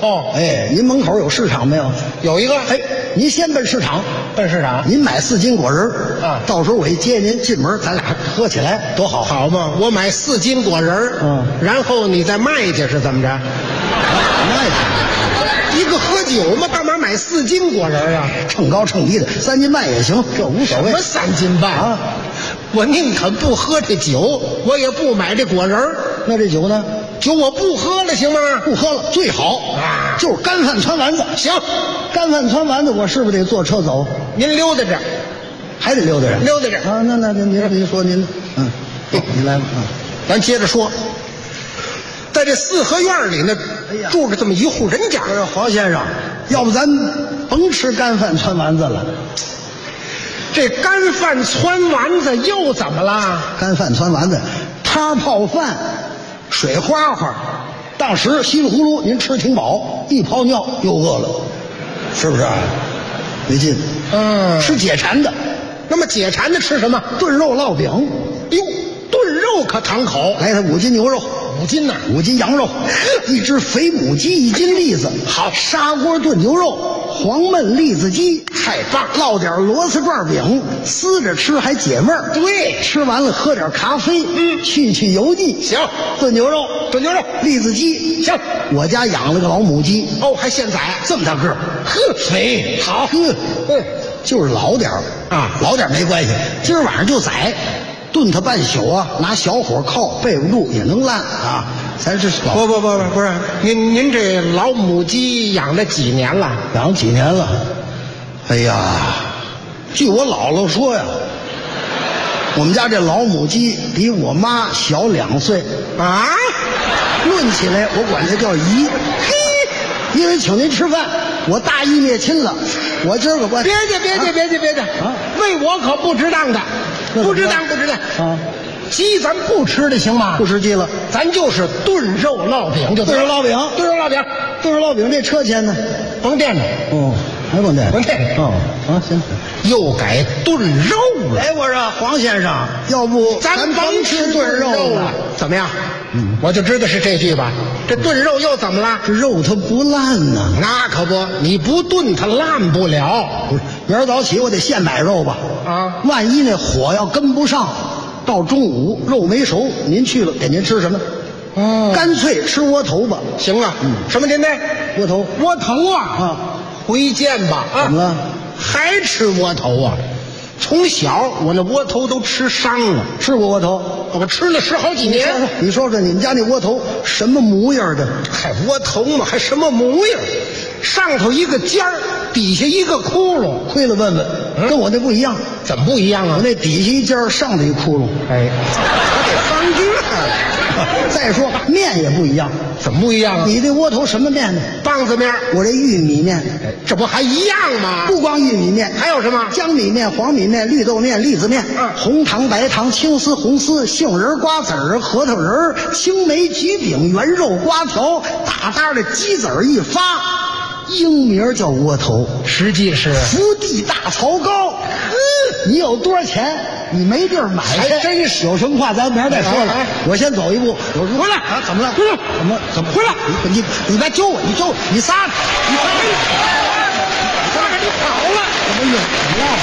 哦， 哎，您门口有市场没有？ 有一个。 哎，您先奔市场， 奔市场。 您买4斤果仁啊， 到时候我一接您进门，咱俩喝起来多好。 好嘛，我买4斤果仁然后你再卖去是怎么着？ 卖去。 一个喝酒嘛，干嘛买4斤果仁啊？ 称高称低的，3斤半也行，这无所谓。 什么3斤半啊？我宁肯不喝这酒，我也不买这果仁。 那这酒呢？ 酒我不喝了，行吗？ 不喝了最好啊，就是干饭汆丸子。 行， 干饭汆丸子，我是不是得坐车走？ 您溜达着， 还得溜达着， 溜达着啊。那您说您，您来吧啊。 咱接着说，在这4合院里呢，住着这么一户人家。 黄先生，要不咱甭吃干饭汆丸子了。 这干饭汆丸子又怎么了？ 干饭汆丸子，汤泡饭，水花花，当时稀里糊涂您吃挺饱，一泡尿又饿了，是不是？没劲。吃解馋的。 那么解馋的吃什么？ 炖肉烙饼。 哟，炖肉可堂口。 来，它5斤牛肉 ，5斤呐 ，5斤羊肉，1只肥母鸡，1斤栗子。 好， 砂锅炖牛肉，黄焖栗子鸡， 太棒！ 烙点螺丝转饼，撕着吃还解味儿。 对， 吃完了喝点咖啡，去油腻。 行， 炖牛肉，栗子鸡。 行， 我家养了个老母鸡。 哦，还现宰， 这么大个儿， 肥好。 就是老点儿啊，老点儿没关系。今儿晚上就宰。炖它半宿啊，拿小火靠，背不住也能烂啊。咱是不是，您这老母鸡养了几年了？ 养几年了？哎呀，据我姥姥说呀，我们家这老母鸡比我妈小2岁啊。 论起来，我管它叫姨。嘿，因为请您吃饭，我大义灭亲了。我今儿个别介啊！为我可不值当的。不值当啊！鸡咱不吃的行吗？ 不吃鸡了， 咱就是炖肉烙饼就对。 炖肉烙饼，这车钱呢？ 甭惦着。 哦，还甭惦着。哦，行。 又改炖肉了。 哎，我说黄先生，要不咱甭吃炖肉了，怎么样？我就知道是这句吧。这炖肉又怎么了？ 这肉它不烂呢。 那可不，你不炖它烂不了。 明儿早起我得现买肉吧？ 啊， 万一那火要跟不上，到中午肉没熟，您去了给您吃什么？干脆吃窝头吧。 行啊。什么您呢？ 窝头啊！ 回见吧啊！ 怎么了？ 还吃窝头啊？从小我那窝头都吃伤了。 吃过窝头？ 我吃了10好几年。 你说说你们家那窝头什么模样的？ 嗨，窝头嘛，还什么模样？上头一个尖儿，底下一个窟窿。 亏了问问，跟我那不一样。 怎么不一样啊？ 我那底下一尖儿，上头一窟窿。 哎，我得翻个儿。 再说面也不一样。 怎么不一样啊？ 你这窝头什么面呢？ 棒子面。 我这玉米面。 这不还一样吗？ 不光玉米面， 还有什么？ 江米面、黄米面、绿豆面、栗子面，红糖、白糖、青丝、红丝、杏仁、瓜子儿、核桃仁儿、青梅、橘饼、圆肉、瓜条，大大的鸡子儿一发，英名叫窝头， 实际是福地大槽糕。你有多少钱？你没地儿买去， 还真是。 有什么话咱明儿再说了。我先走一步。 回来啊？怎么了？怎么回来？ 你别揪我，你揪我，你撒开，你撒开， 你跑了？ 怎么了？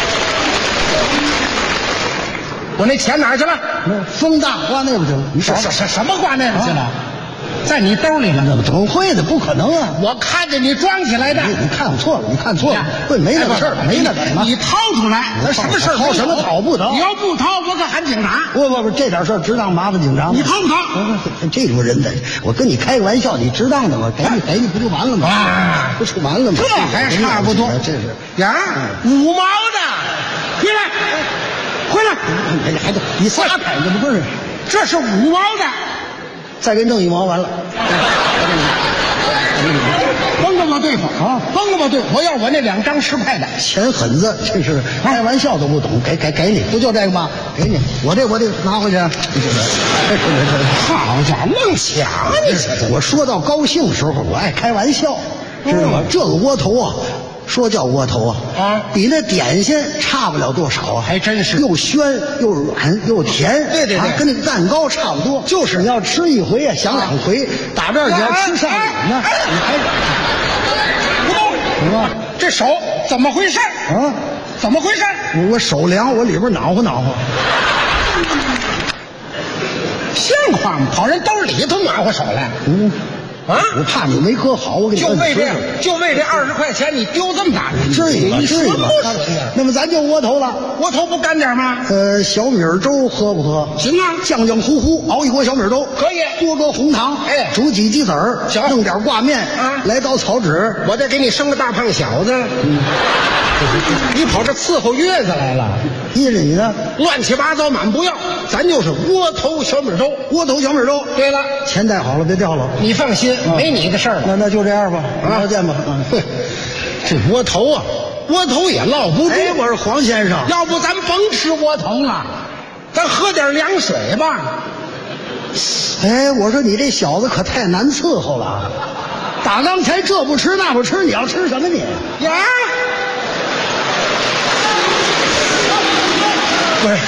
我那钱哪儿去了？ 风大刮那边去了。你什么刮那边去了？在你兜里呢？ 怎么会的？不可能啊！ 我看见你装起来的。 你看错了，你看错了。不，没那个事儿，没那个什么。 你掏出来，咱什么事儿掏什么掏不掏？ 你要不掏，我可喊警察。 不，这点事儿值当麻烦警察吗？ 你掏不掏？ 这种人呢，我跟你开个玩笑，你值当的吗？给你不就完了吗？ 啊， 不就完了吗？ 这还差不多。 这是呀，5毛的，回来， 你撒开，这不是？ 这是5毛的。 再给弄1毛完了， 甭跟我对付啊！甭跟我对付，我要我那2张10块的。 钱狠子，这是开玩笑都不懂，给你，不就这个吗？给你，我这拿回去。 好家伙，愣抢你！ 我说到高兴的时候，我爱开玩笑，知道吗？这个窝头啊， 说叫窝头啊，比那点心差不了多少啊， 还真是又鲜又软又甜， 对， 跟那个蛋糕差不多。 就是你要吃一回呀，想2回，打这儿去吃上瘾呢，你还不动什么？ 这手怎么回事啊？ 怎么回事？ 我手凉，我里边暖和暖和。 像话吗？跑人兜里头暖和手来。 我怕你没搁好，我给你就为这20块钱，你丢这么大， 至于吗？那么咱就窝头了， 窝头不干点吗？ 小米粥喝不喝？ 行啊， 浆浆糊糊熬一锅小米粥， 可以。 多搁红糖，煮几鸡子儿，弄点挂面啊，来刀草纸， 我再给你生个大胖小子。你跑这伺候月子来了？ 依着你呢， 乱七八糟满不要，咱就是窝头小米粥。 窝头小米粥。 对了， 钱带好了，别掉了。 你放心，没你的事儿。 那就这样吧，再见吧。 这窝头啊，窝头也落不住。 我是黄先生， 要不咱甭吃窝头了，咱喝点凉水吧。 我说你这小子可太难伺候了，打刚才这不吃那不吃，你要吃什么你？ 呀！不是，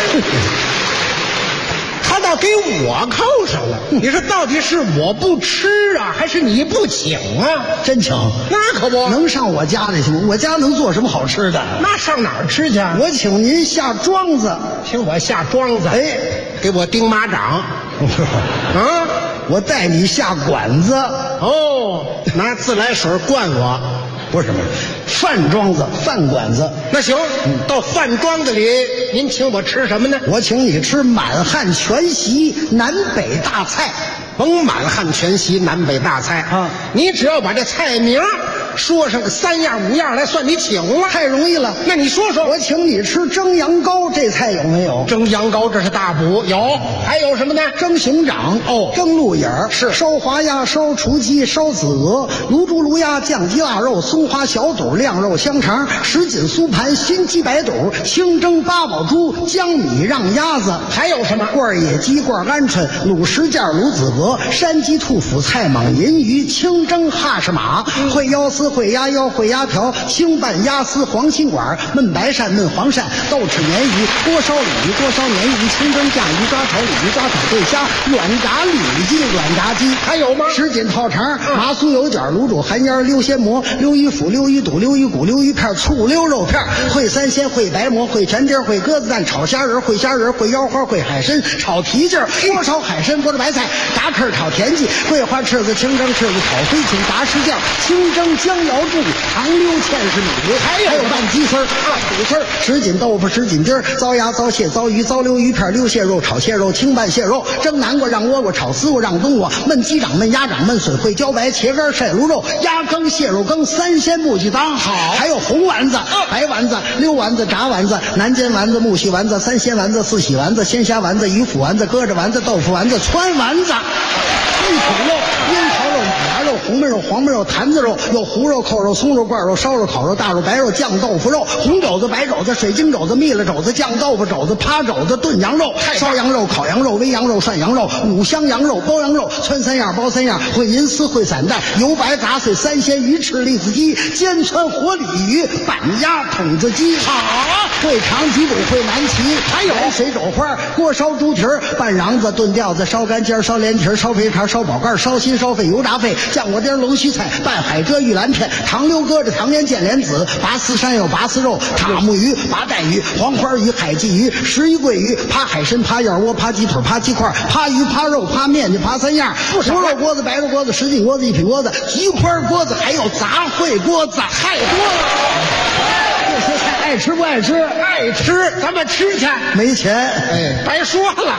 他倒给我扣上了。你说到底是我不吃啊，还是你不请啊？ 真请， 那可不能上我家里去吗？我家能做什么好吃的？ 那上哪儿吃去？ 我请您下庄子， 请我下庄子。给我钉马掌啊！ 我带你下馆子哦，拿自来水灌我。 不是饭庄子、饭馆子。 那行，到饭庄子里，您请我吃什么呢？ 我请你吃满汉全席南北大菜。 甭满汉全席南北大菜啊！你只要把这菜名说上个3样5样来，算你请了。 太容易了。 那你说说， 我请你吃蒸羊羔，这菜有没有？ 蒸羊羔这是大补，有。还有什么呢？ 蒸熊掌蒸鹿眼是烧滑鸭、烧雏鸡、烧子鹅、卤猪、卤鸭、酱鸡、腊肉、松花小肚、晾肉香肠、什锦酥盘、新鸡白肚、清蒸八宝猪、江米让鸭子。 还有什么？ 罐野鸡、罐鹌鹑、卤什件、卤子鹅、山鸡、兔脯、菜蟒、银鱼、清蒸哈士马、烩腰丝、烩鸭腰、烩鸭条、清拌鸭丝、黄心管、焖白鳝、焖黄鳝、豆豉鲶鱼、锅烧鲤鱼、锅烧鲶鱼、清蒸酱鱼、抓炒鲤鱼、抓炒对虾、软炸里脊、软炸鸡。 还有吗？ 什锦套肠、麻酥油卷、卤煮寒烟、溜鲜蘑、溜鱼腐、溜鱼肚、溜鱼骨、溜鱼片、醋溜肉片、烩三鲜、烩白馍、烩全丁、烩鸽子蛋、炒虾仁、烩虾仁、烩腰花、烩海参、炒蹄筋、锅炒海参、锅着白菜、炸翅、炒田鸡、桂花翅子、清蒸翅子、炒飞禽、炸石酱、清蒸姜瑶柱、糖溜芡实米，还有拌鸡丝、拌肚丝、什锦豆腐、什锦丁、糟鸭、糟蟹、糟鱼、糟溜鱼片、溜蟹肉、炒蟹肉、清拌蟹肉、蒸南瓜、让倭瓜、炒丝瓜、让冬瓜、焖鸡掌、焖鸭掌、焖水烩茭白、茄干、晒卤肉、鸭羹、蟹肉羹、三鲜木鸡汤。好，还有红丸子、白丸子、溜丸子、炸丸子、南煎丸子、木须丸子、三鲜丸子、四喜丸子、鲜虾丸子、鱼腐丸子、鸽子丸子、豆腐丸子、川丸子。一口肉、烟桃肉、马牙肉、红焖肉、黄焖肉、坛子肉，有胡肉、扣肉、松肉、罐肉、烧肉、烤肉、大肉、白肉、酱豆腐肉、红肘子、白肘子、水晶肘子、蜜了肘子、酱豆腐肘子、趴肘子、炖羊肉、烧羊肉、烤羊肉、煨羊肉、涮羊肉、五香羊肉、包羊肉、汆三样、包三样、烩银丝、烩散蛋、油白杂碎、三鲜鱼翅、栗子鸡、煎川活鲤鱼、板鸭、筒子鸡。好啊！烩长脊骨、烩南旗，还有水肘花、锅烧猪蹄儿、拌瓤子、炖吊子、烧干尖、烧连蹄儿、烧肥肠、烧宝盖、烧心、烧肺、油炸肺、酱锅丁、龙须菜、拌海蜇、玉兰片、糖溜鸽子、糖腌剑莲子、拔丝山药、拔丝肉、塔木鱼、拔带鱼、黄花鱼、海鲫鱼、石鱼、桂鱼、扒海参、扒燕窝、扒鸡腿、扒鸡块、扒鱼、扒肉、扒面筋、扒三样，红肉锅子、白肉锅子、什锦锅子、一品锅子、菊花锅子，还有杂烩锅子，太多了。这些菜爱吃不爱吃？ 爱吃，咱们吃去。 没钱， 白说了。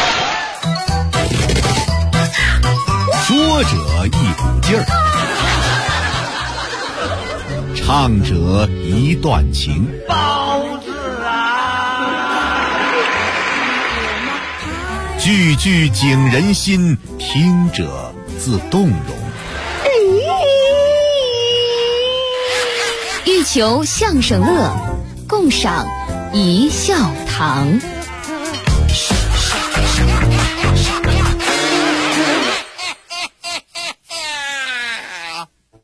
说者一股劲儿，唱者一段情。 包子啊， 句句景人心，听者自动容。 欲求相声乐，共赏一笑堂。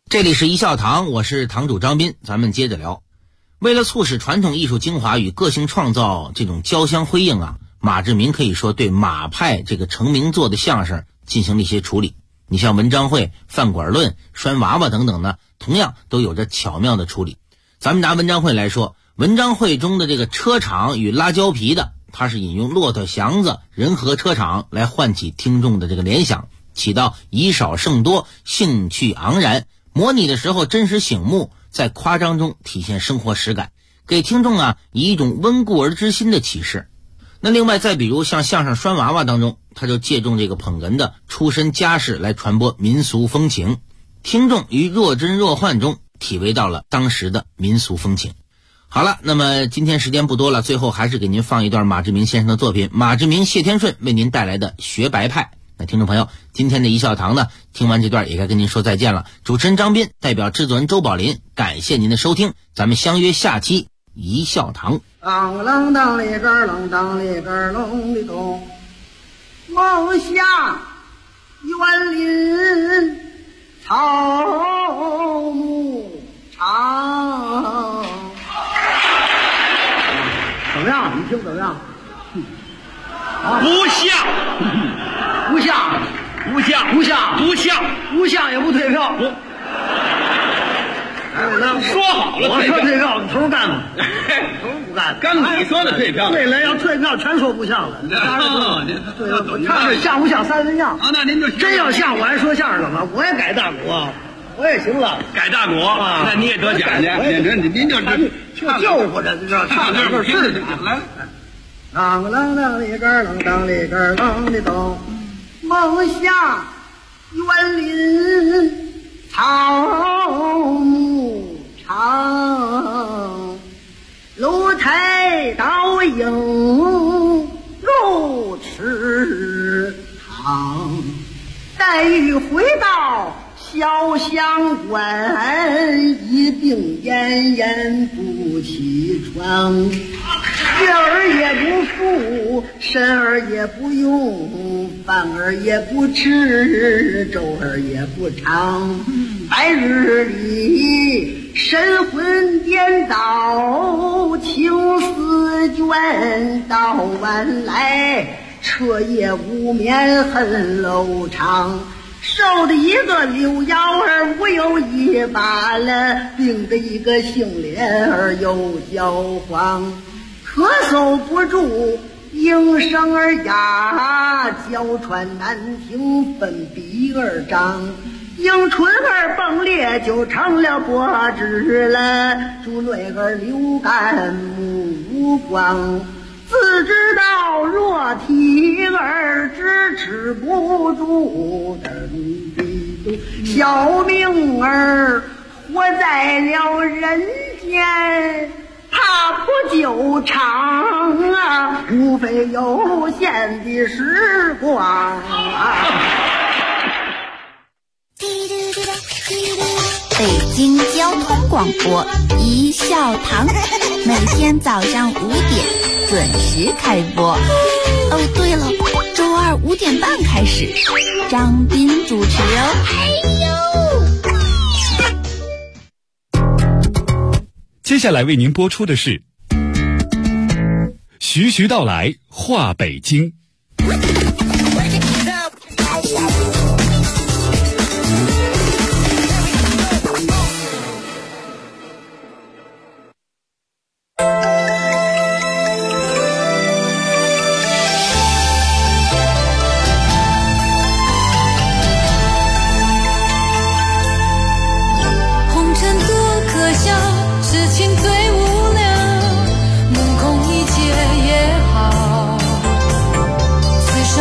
这里是一笑堂，我是堂主张斌，咱们接着聊。为了促使传统艺术精华与个性创造这种交相辉映啊，马志明可以说对马派这个成名作的相声进行了一些处理。你像文章会、饭馆论、拴娃娃等等呢，同样都有着巧妙的处理。咱们拿文章会来说，文章会中的这个车场与拉胶皮的，它是引用骆驼祥子、人和车场来唤起听众的这个联想，起到以少胜多、兴趣盎然，模拟的时候真实醒目，在夸张中体现生活实感，给听众啊以一种温故而知新的启示。那另外再比如像相声拴娃娃当中，他就借重这个捧哏的出身家世来传播民俗风情，听众于若真若幻中体味到了当时的民俗风情。好了，那么今天时间不多了，最后还是给您放一段马志明先生的作品，马志明、谢天顺为您带来的学白派。那听众朋友，今天的一笑堂呢，听完这段也该跟您说再见了。主持人张斌代表制作人周宝林，感谢您的收听，咱们相约下期一笑堂。 当啷当里个啷当里个隆里咚，梦想园林草木长。怎么样？你听怎么样？啊， 不像， 不像， 不像， 不像， 不像， 不像也不退票。 说好了， 我说退票，你头干吗？头不干， 刚你说的退票。 对了，要退票全说不像了。对，看这像不像三分像？ 啊，那您就真要像，我还说相声干嘛？我也改大鼓，我也行了， 改大鼓啊，那你也得奖去。您就救活着，唱这个是来。啷啷啷里个啷当里个啷里咚，梦想园林草木长，楼台倒影如池塘，黛玉回到小乡关，一病奄奄不起床，月儿也不扶，神儿也不用，饭儿也不吃，粥儿也不尝，白日里神魂颠倒，情思卷，到晚来彻夜无眠恨lâu长，瘦的一个柳腰儿无有一把了，病的一个杏脸儿又焦黄，咳嗽不住，应声儿哑，娇喘难听，分鼻儿张，迎春儿崩裂，就成了脖子了，猪内儿流干目光，自知道若体儿支持不住，小命儿活在了人间，他不久长啊，无非有限的时光啊。 北京交通广播一笑堂，每天早上5点准时开播。哦，对了，周二5点半开始，张斌主持哦。 接下来为您播出的是徐徐道来话北京。 世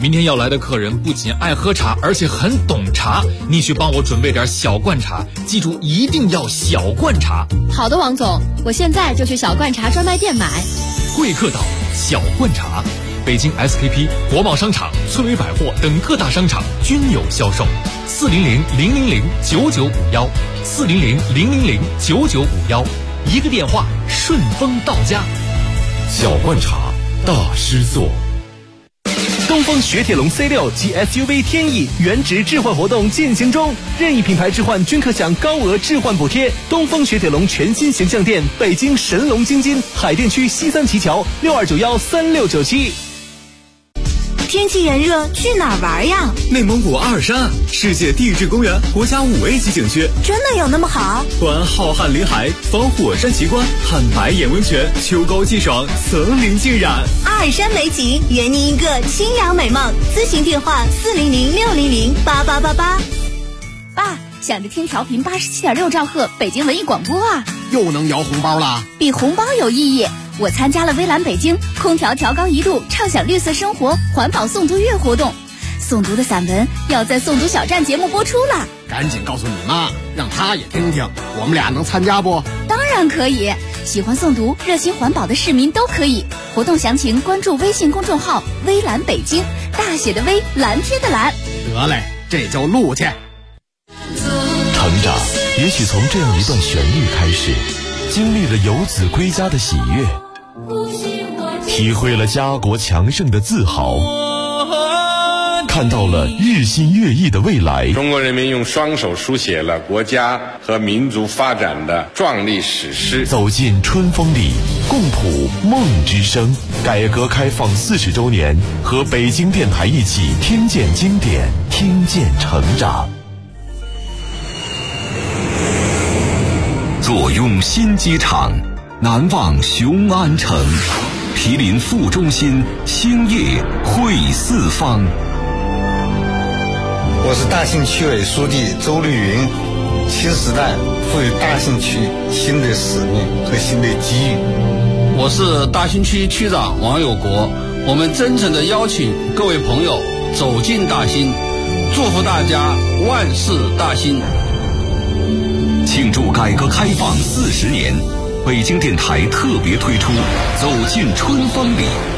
明天要来的客人不仅爱喝茶，而且很懂茶，你去帮我准备点小罐茶，记住一定要小罐茶。 好的，王总，我现在就去小罐茶专卖店买。 贵客岛小罐茶，北京 SKP、国贸商场、翠微百货等各大商场均有销售。400-000-9951，400-000-9951，一个电话顺丰到家。 小罐茶大师座。 东风雪铁龙 C6 及 SUV 天翼原值置换活动进行中，任意品牌置换均可享高额置换补贴。东风雪铁龙全新形象店，北京神龙京津海淀区西三旗桥62913697。 天气炎热，去哪儿玩呀？ 内蒙古阿尔山，世界地质公园国家5A 级景区， 真的有那么好？ 观浩瀚林海，访火山奇观，看白眼温泉，秋高气爽，层林尽染。 阿尔山美景，圆您一个清扬美梦。咨询电话400-600-8888。 爸，想着听调频87.6兆赫北京文艺广播啊， 又能摇红包啦？ 比红包有意义。我参加了微蓝北京空调调高1度畅享绿色生活环保诵读月活动，诵读的散文要在诵读小站节目播出了。 赶紧告诉你妈，让她也听听，我们俩能参加不？ 当然可以，喜欢诵读热心环保的市民都可以。活动详情关注微信公众号微蓝北京，大写的微，蓝天的蓝。 得嘞，这就录去。 成长也许从这样一段旋律开始，经历了游子归家的喜悦，体会了家国强盛的自豪，看到了日新月异的未来。 中国人民用双手书写了国家和民族发展的壮丽史诗。 走进春风里，共谱梦之声。改革开放40周年，和北京电台一起听见经典，听见成长。 坐拥新机场，难忘雄安城。毗邻副中心，兴业汇四方。 我是大兴区委书记周绿云。新时代赋予大兴区新的使命和新的机遇。 我是大兴区区长王有国。我们真诚地邀请各位朋友走进大兴，祝福大家万事大兴。 庆祝改革开放40年，北京电台特别推出《走进春风里》